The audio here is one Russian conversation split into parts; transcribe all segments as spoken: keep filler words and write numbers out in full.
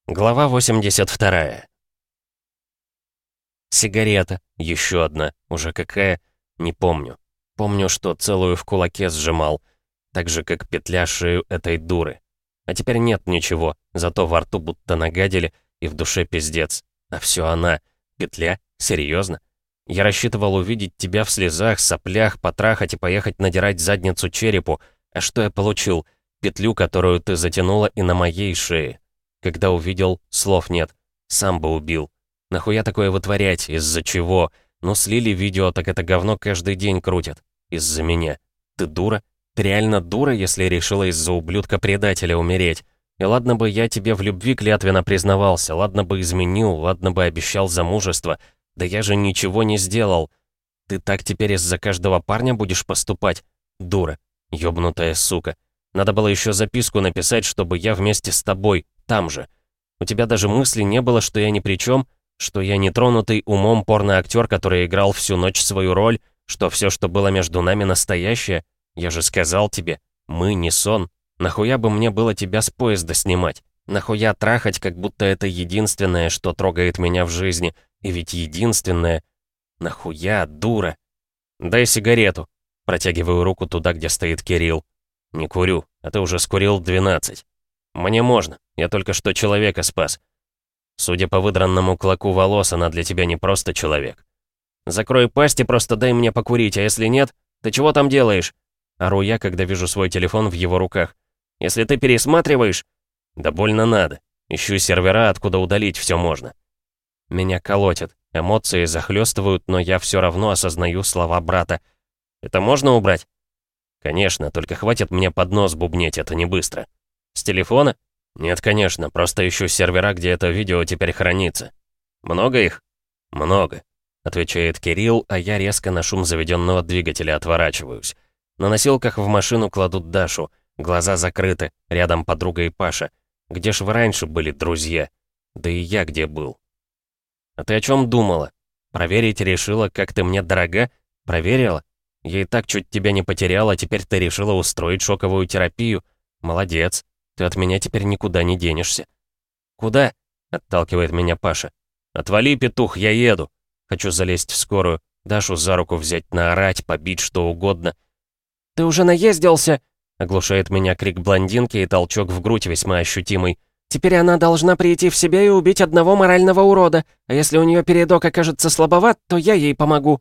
Глава восемьдесят вторая. Сигарета, еще одна, уже какая, не помню. Помню, что целую в кулаке сжимал, так же, как петля шею этой дуры. А теперь нет ничего, зато во рту будто нагадили, и в душе пиздец. А все она. Петля? Серьезно? Я рассчитывал увидеть тебя в слезах, соплях, потрахать и поехать надирать задницу черепу. А что я получил? Петлю, которую ты затянула и на моей шее. Когда увидел, слов нет. Сам бы убил. Нахуя такое вытворять? Из-за чего? Ну, слили видео, так это говно каждый день крутят. Из-за меня. Ты дура? Ты реально дура, если решила из-за ублюдка-предателя умереть? И ладно бы я тебе в любви клятвенно признавался, ладно бы изменил, ладно бы обещал замужество. Да я же ничего не сделал. Ты так теперь из-за каждого парня будешь поступать? Дура. Ёбнутая сука. Надо было еще записку написать, чтобы я вместе с тобой, там же. У тебя даже мысли не было, что я ни при чем, что я нетронутый умом порно-актер, который играл всю ночь свою роль, что все, что было между нами, настоящее. Я же сказал тебе, мы не сон. Нахуя бы мне было тебя с поезда снимать? Нахуя трахать, как будто это единственное, что трогает меня в жизни? И ведь единственное... Нахуя, дура? Дай сигарету. Протягиваю руку туда, где стоит Кирилл. Не курю, а ты уже скурил двенадцать. Мне можно, я только что человека спас. Судя по выдранному клоку волос, она для тебя не просто человек. Закрой пасть и просто дай мне покурить, а если нет, ты чего там делаешь? Ору я, когда вижу свой телефон в его руках. Если ты пересматриваешь... Да больно надо. Ищу сервера, откуда удалить все можно. Меня колотит, эмоции захлестывают, но я все равно осознаю слова брата. Это можно убрать? Конечно, только хватит мне под нос бубнеть, это не быстро. С телефона? Нет, конечно, просто ищу сервера, где это видео теперь хранится. Много их? Много, отвечает Кирилл, а я резко на шум заведенного двигателя отворачиваюсь. На носилках в машину кладут Дашу. Глаза закрыты, рядом подруга и Паша. Где ж вы раньше были, друзья? Да и я где был? А ты о чем думала? Проверить решила, как ты мне дорога? Проверила? Я и так чуть тебя не потеряла, а теперь ты решила устроить шоковую терапию. Молодец. Ты от меня теперь никуда не денешься. Куда? Отталкивает меня Паша. Отвали, петух, я еду. Хочу залезть в скорую, Дашу за руку взять, наорать, побить, что угодно. Ты уже наездился? Оглушает меня крик блондинки и толчок в грудь весьма ощутимый. Теперь она должна прийти в себя и убить одного морального урода. А если у нее передок окажется слабоват, то я ей помогу.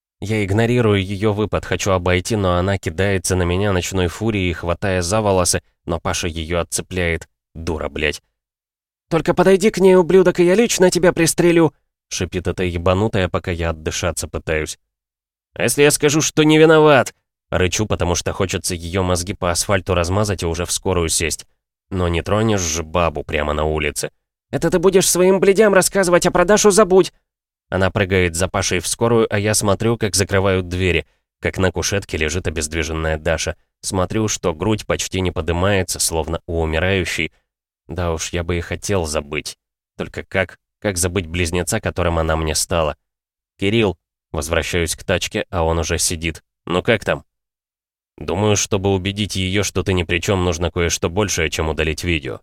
Я игнорирую ее выпад, хочу обойти, но она кидается на меня ночной фурией, хватая за волосы, но Паша ее отцепляет. Дура, блядь. «Только подойди к ней, ублюдок, и я лично тебя пристрелю!» Шипит эта ебанутая, пока я отдышаться пытаюсь. «А если я скажу, что не виноват?» Рычу, потому что хочется ее мозги по асфальту размазать и уже в скорую сесть. Но не тронешь же бабу прямо на улице. «Это ты будешь своим блядям рассказывать, а про Дашу забудь!» Она прыгает за Пашей в скорую, а я смотрю, как закрывают двери, как на кушетке лежит обездвиженная Даша. Смотрю, что грудь почти не подымается, словно у умирающей. Да уж, я бы и хотел забыть. Только как? Как забыть близнеца, которым она мне стала? «Кирилл!» Возвращаюсь к тачке, а он уже сидит. «Ну как там?» «Думаю, чтобы убедить ее, что ты ни при чем, нужно кое-что большее, чем удалить видео.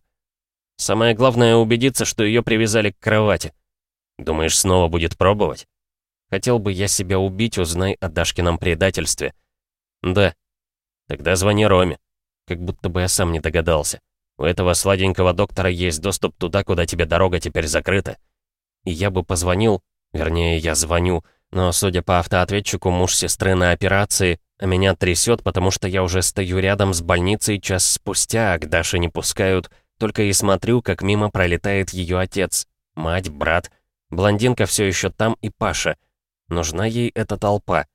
Самое главное убедиться, что ее привязали к кровати. Думаешь, снова будет пробовать? Хотел бы я себя убить, узнай о Дашкином предательстве. Да. Тогда звони Роме. Как будто бы я сам не догадался. У этого сладенького доктора есть доступ туда, куда тебе дорога теперь закрыта. И я бы позвонил, вернее, я звоню, но, судя по автоответчику, муж сестры на операции, а меня трясет, потому что я уже стою рядом с больницей час спустя, а к Даше не пускают, только и смотрю, как мимо пролетает ее отец, мать, брат. Блондинка все еще там и Паша. Нужна ей эта толпа.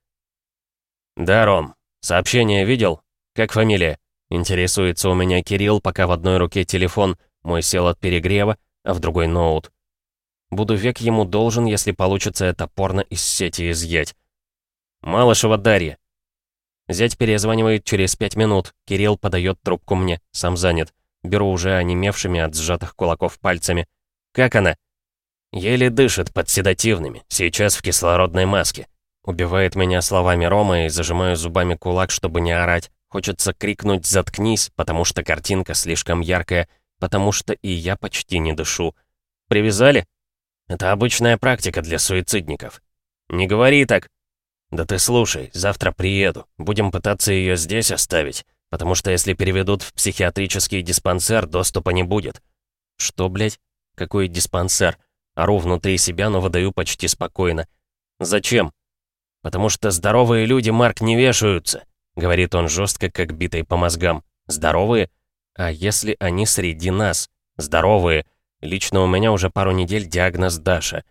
«Да, Ром, сообщение видел? Как фамилия?» Интересуется у меня Кирилл, пока в одной руке телефон, мой сел от перегрева, а в другой ноут. Буду век ему должен, если получится это порно из сети изъять. «Малышева Дарья». Зять перезванивает через пять минут. Кирилл подает трубку мне, сам занят. Беру уже онемевшими от сжатых кулаков пальцами. «Как она?» «Еле дышит под седативными, сейчас в кислородной маске». Убивает меня словами Рома и зажимаю зубами кулак, чтобы не орать. Хочется крикнуть «заткнись», потому что картинка слишком яркая, потому что и я почти не дышу. Привязали? Это обычная практика для суицидников. Не говори так. Да ты слушай, завтра приеду. Будем пытаться ее здесь оставить, потому что если переведут в психиатрический диспансер, доступа не будет. Что, блядь? Какой диспансер? Ору внутри себя, но выдаю почти спокойно. Зачем? Потому что здоровые люди, Марк, не вешаются, говорит он жестко, как битой по мозгам. Здоровые? А если они среди нас? Здоровые. Лично у меня уже пару недель диагноз Даша.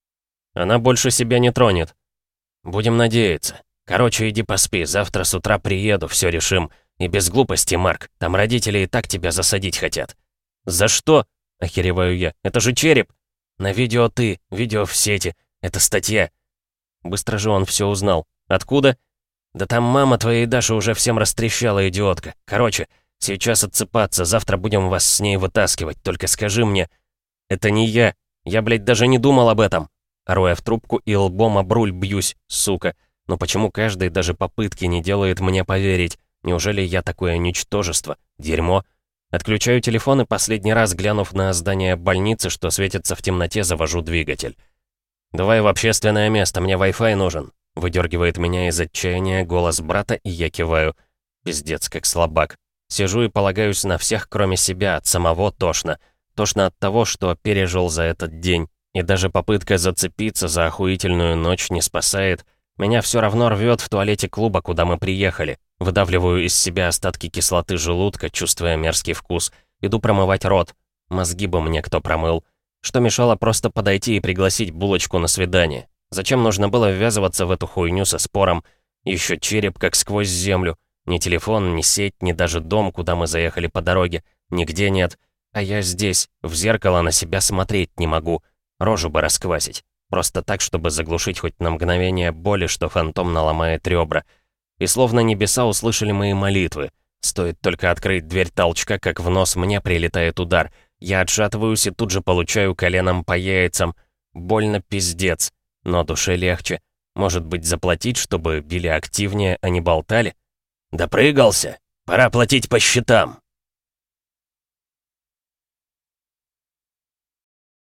Она больше себя не тронет. Будем надеяться. Короче, иди поспи, завтра с утра приеду, все решим. И без глупости, Марк, там родители и так тебя засадить хотят. За что? Охереваю я. Это же череп. На видео ты, видео в сети. Это статья. Быстро же он все узнал. Откуда? Да там мама твоей Даши уже всем растрещала, идиотка. Короче, сейчас отсыпаться, завтра будем вас с ней вытаскивать. Только скажи мне... Это не я. Я, блядь, даже не думал об этом. Ору я в трубку и лбом об руль бьюсь, сука. Но почему каждый даже попытки не делает мне поверить? Неужели я такое ничтожество? Дерьмо. Отключаю телефон и последний раз, глянув на здание больницы, что светится в темноте, завожу двигатель. «Давай в общественное место, мне Wi-Fi нужен», — выдергивает меня из отчаяния голос брата, и я киваю. Пиздец, как слабак. Сижу и полагаюсь на всех, кроме себя, от самого тошно. Тошно от того, что пережил за этот день. И даже попытка зацепиться за охуительную ночь не спасает. Меня все равно рвет в туалете клуба, куда мы приехали. Выдавливаю из себя остатки кислоты желудка, чувствуя мерзкий вкус. Иду промывать рот. Мозги бы мне кто промыл. Что мешало просто подойти и пригласить булочку на свидание? Зачем нужно было ввязываться в эту хуйню со спором? Еще череп как сквозь землю. Ни телефон, ни сеть, ни даже дом, куда мы заехали по дороге. Нигде нет. А я здесь, в зеркало на себя смотреть не могу. Рожу бы расквасить. Просто так, чтобы заглушить хоть на мгновение боли, что фантомно ломает ребра. И словно небеса услышали мои молитвы. Стоит только открыть дверь толчка, как в нос мне прилетает удар. Я отшатываюсь и тут же получаю коленом по яйцам. Больно пиздец. Но душе легче. Может быть, заплатить, чтобы били активнее, а не болтали? Допрыгался? Пора платить по счетам.